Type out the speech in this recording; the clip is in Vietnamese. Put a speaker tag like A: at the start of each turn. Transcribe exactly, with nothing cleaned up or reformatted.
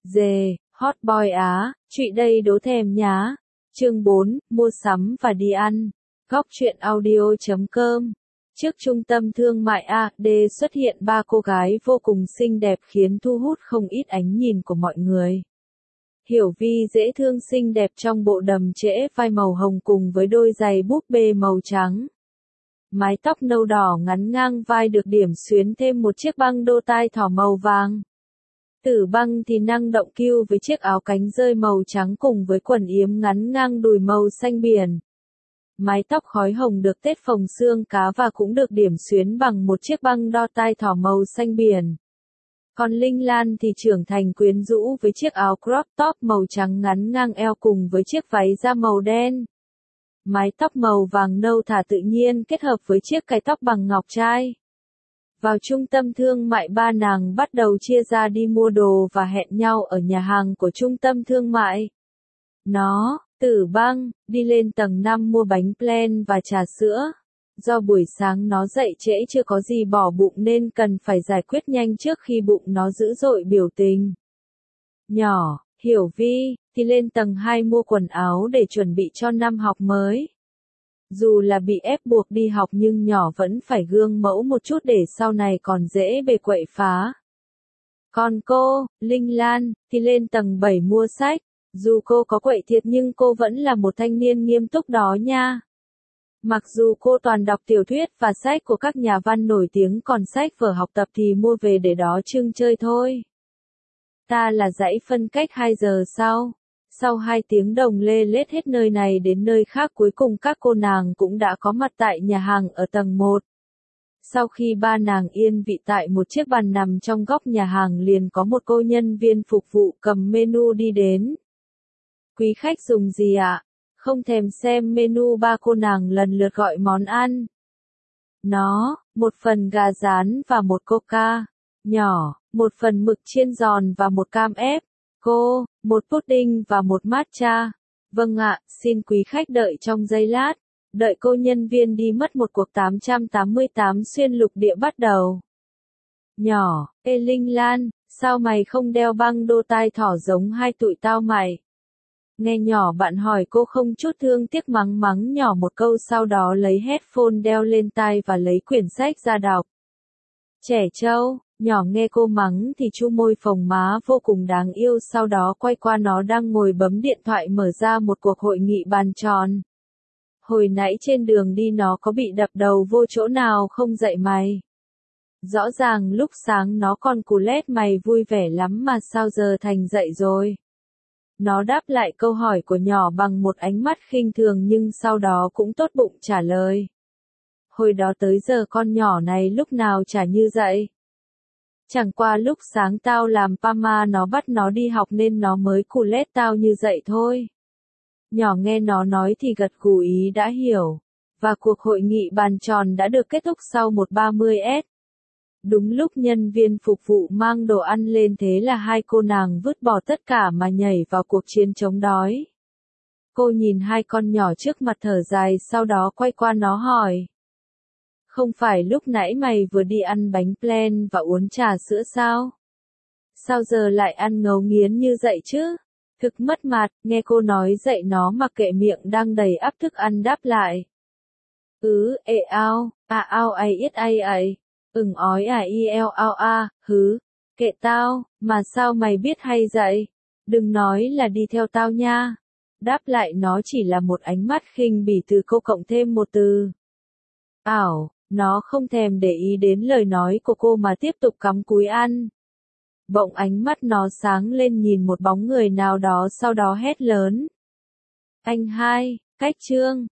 A: Dề, hot boy Á, trụy đây đố thèm nhá. Chương bốn, mua sắm và đi ăn. Góc truyện audio chấm com. Trước trung tâm thương mại a đê xuất hiện ba cô gái vô cùng xinh đẹp khiến thu hút không ít ánh nhìn của mọi người. Hiểu Vi dễ thương xinh đẹp trong bộ đầm trễ vai màu hồng cùng với đôi giày búp bê màu trắng. Mái tóc nâu đỏ ngắn ngang vai được điểm xuyến thêm một chiếc băng đô tai thỏ màu vàng. Tử Băng thì năng động kiêu với chiếc áo cánh rơi màu trắng cùng với quần yếm ngắn ngang đùi màu xanh biển. Mái tóc khói hồng được tết phồng xương cá và cũng được điểm xuyến bằng một chiếc băng đo tai thỏ màu xanh biển. Còn Linh Lan thì trưởng thành quyến rũ với chiếc áo crop top màu trắng ngắn ngang eo cùng với chiếc váy da màu đen. Mái tóc màu vàng nâu thả tự nhiên kết hợp với chiếc cài tóc bằng ngọc trai. Vào trung tâm thương mại ba nàng bắt đầu chia ra đi mua đồ và hẹn nhau ở nhà hàng của trung tâm thương mại. Nó, Tử Băng, đi lên tầng năm mua bánh flan và trà sữa. Do buổi sáng nó dậy trễ chưa có gì bỏ bụng nên cần phải giải quyết nhanh trước khi bụng nó dữ dội biểu tình. Nhỏ, Hiểu Vi, thì lên tầng hai mua quần áo để chuẩn bị cho năm học mới. Dù là bị ép buộc đi học nhưng nhỏ vẫn phải gương mẫu một chút để sau này còn dễ bề quậy phá. Còn cô, Linh Lan, thì lên tầng bảy mua sách. Dù cô có quậy thiệt nhưng cô vẫn là một thanh niên nghiêm túc đó nha. Mặc dù cô toàn đọc tiểu thuyết và sách của các nhà văn nổi tiếng còn sách vở học tập thì mua về để đó trưng chơi thôi. Ta là dãy phân cách hai giờ sau. Sau hai tiếng đồng lê lết hết nơi này đến nơi khác cuối cùng các cô nàng cũng đã có mặt tại nhà hàng ở tầng một. Sau khi ba nàng yên vị tại một chiếc bàn nằm trong góc nhà hàng liền có một cô nhân viên phục vụ cầm menu đi đến. Quý khách dùng gì ạ? Không thèm xem menu ba cô nàng lần lượt gọi món ăn. Nó, một phần gà rán và một coca. Nhỏ, một phần mực chiên giòn và một cam ép. Cô, một pudding và một matcha. Vâng ạ, xin quý khách đợi trong giây lát. Đợi cô nhân viên đi mất một cuộc tám trăm tám mươi tám xuyên lục địa bắt đầu. Nhỏ, ê Linh Lan, sao mày không đeo băng đô tai thỏ giống hai tụi tao mày? Nghe nhỏ bạn hỏi cô không chút thương tiếc mắng mắng nhỏ một câu sau đó lấy headphone đeo lên tai và lấy quyển sách ra đọc. Trẻ trâu, nhỏ nghe cô mắng thì chu môi phồng má vô cùng đáng yêu sau đó quay qua nó đang ngồi bấm điện thoại mở ra một cuộc hội nghị bàn tròn. Hồi nãy trên đường đi nó có bị đập đầu vô chỗ nào không dậy mày? Rõ ràng lúc sáng nó còn cù lét mày vui vẻ lắm mà sao giờ thành dậy rồi? Nó đáp lại câu hỏi của nhỏ bằng một ánh mắt khinh thường nhưng sau đó cũng tốt bụng trả lời. Hồi đó tới giờ con nhỏ này lúc nào chả như vậy. Chẳng qua lúc sáng tao làm pama nó bắt nó đi học nên nó mới cù lét tao như vậy thôi. Nhỏ nghe nó nói thì gật gù ý đã hiểu. Và cuộc hội nghị bàn tròn đã được kết thúc sau một ba mươi s. Đúng lúc nhân viên phục vụ mang đồ ăn lên thế là hai cô nàng vứt bỏ tất cả mà nhảy vào cuộc chiến chống đói. Cô nhìn hai con nhỏ trước mặt thở dài sau đó quay qua nó hỏi. Không phải lúc nãy mày vừa đi ăn bánh flan và uống trà sữa sao? Sao giờ lại ăn ngấu nghiến như vậy chứ? Thực mất mặt, nghe cô nói dậy nó mặc kệ miệng đang đầy ắp thức ăn đáp lại. Ừ, ê ao, à ao ai ít ai ấy. Ừng ói à i eo ao a, hứ, kệ tao, mà sao mày biết hay vậy? Đừng nói là đi theo tao nha. Đáp lại nó chỉ là một ánh mắt khinh bỉ từ cô cộng thêm một từ. Ảo, nó không thèm để ý đến lời nói của cô mà tiếp tục cắm cúi ăn. Bỗng ánh mắt nó sáng lên nhìn một bóng người nào đó sau đó hét lớn. Anh hai, cách trương,